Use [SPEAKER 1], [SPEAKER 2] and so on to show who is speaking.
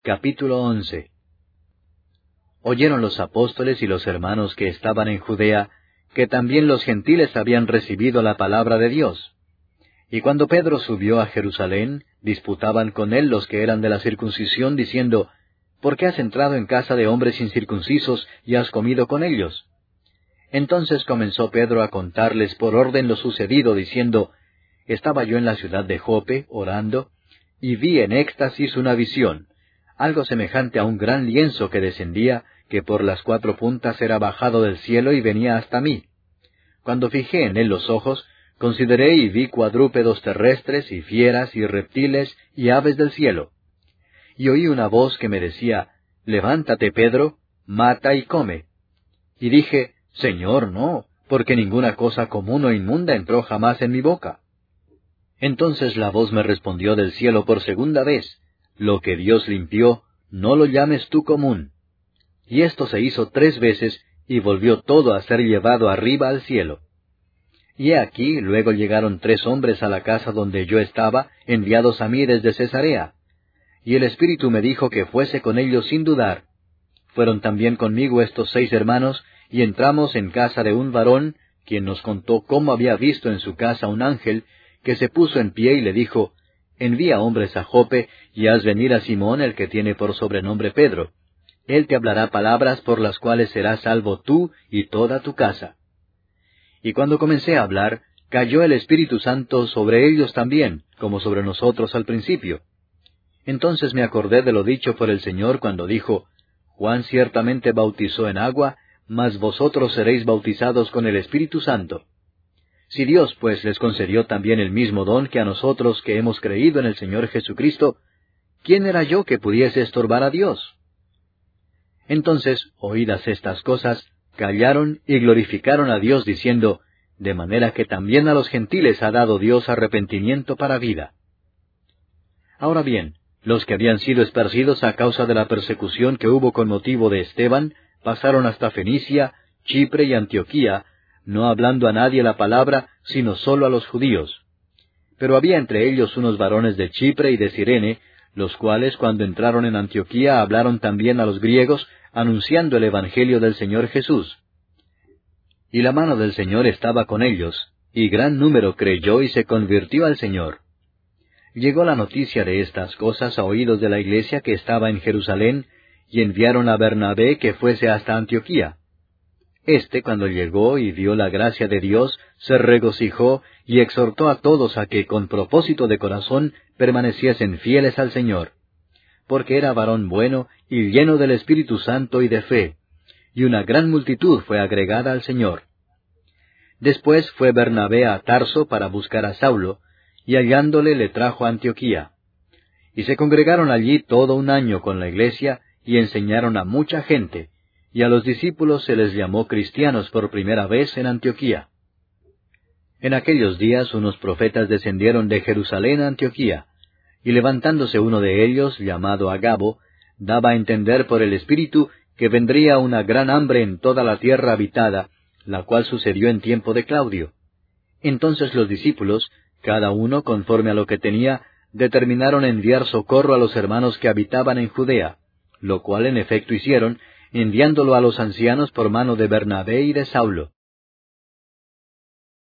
[SPEAKER 1] Capítulo 11. Oyeron los apóstoles y los hermanos que estaban en Judea, que también los gentiles habían recibido la palabra de Dios. Y cuando Pedro subió a Jerusalén, disputaban con él los que eran de la circuncisión, diciendo, ¿por qué has entrado en casa de hombres incircuncisos y has comido con ellos? Entonces comenzó Pedro a contarles por orden lo sucedido, diciendo, estaba yo en la ciudad de Jope, orando, y vi en éxtasis una visión, algo semejante a un gran lienzo que descendía, que por las 4 puntas era bajado del cielo y venía hasta mí. Cuando fijé en él los ojos, consideré y vi cuadrúpedos terrestres, y fieras, y reptiles, y aves del cielo. Y oí una voz que me decía, levántate, Pedro, mata y come. Y dije, Señor, no, porque ninguna cosa común o inmunda entró jamás en mi boca. Entonces la voz me respondió del cielo por segunda vez, lo que Dios limpió, no lo llames tú común. Y esto se hizo 3 veces, y volvió todo a ser llevado arriba al cielo. Y he aquí, luego llegaron 3 hombres a la casa donde yo estaba, enviados a mí desde Cesarea. Y el Espíritu me dijo que fuese con ellos sin dudar. Fueron también conmigo estos 6 hermanos, y entramos en casa de un varón, quien nos contó cómo había visto en su casa un ángel, que se puso en pie y le dijo, envía hombres a Jope, y haz venir a Simón, el que tiene por sobrenombre Pedro. Él te hablará palabras por las cuales serás salvo tú y toda tu casa. Y cuando comencé a hablar, cayó el Espíritu Santo sobre ellos también, como sobre nosotros al principio. Entonces me acordé de lo dicho por el Señor cuando dijo, Juan ciertamente bautizó en agua, mas vosotros seréis bautizados con el Espíritu Santo. Si Dios pues les concedió también el mismo don que a nosotros que hemos creído en el Señor Jesucristo, ¿quién era yo que pudiese estorbar a Dios? Entonces, oídas estas cosas, callaron y glorificaron a Dios diciendo, de manera que también a los gentiles ha dado Dios arrepentimiento para vida. Ahora bien, los que habían sido esparcidos a causa de la persecución que hubo con motivo de Esteban, pasaron hasta Fenicia, Chipre y Antioquía, no hablando a nadie la palabra, sino solo a los judíos. Pero había entre ellos unos varones de Chipre y de Cirene, los cuales cuando entraron en Antioquía hablaron también a los griegos, anunciando el Evangelio del Señor Jesús. Y la mano del Señor estaba con ellos, y gran número creyó y se convirtió al Señor. Llegó la noticia de estas cosas a oídos de la iglesia que estaba en Jerusalén, y enviaron a Bernabé que fuese hasta Antioquía. Cuando llegó y vio la gracia de Dios, se regocijó y exhortó a todos a que con propósito de corazón permaneciesen fieles al Señor. Porque era varón bueno y lleno del Espíritu Santo y de fe, y una gran multitud fue agregada al Señor. Después fue Bernabé a Tarso para buscar a Saulo, y hallándole le trajo a Antioquía. Y se congregaron allí todo un año con la iglesia, y enseñaron a mucha gente, y a los discípulos se les llamó cristianos por primera vez en Antioquía. En aquellos días unos profetas descendieron de Jerusalén a Antioquía, y levantándose uno de ellos, llamado Agabo, daba a entender por el Espíritu que vendría una gran hambre en toda la tierra habitada, la cual sucedió en tiempo de Claudio. Entonces los discípulos, cada uno conforme a lo que tenía, determinaron enviar socorro a los hermanos que habitaban en Judea, lo cual en efecto hicieron, enviándolo a los ancianos por mano de Bernabé y de Saulo.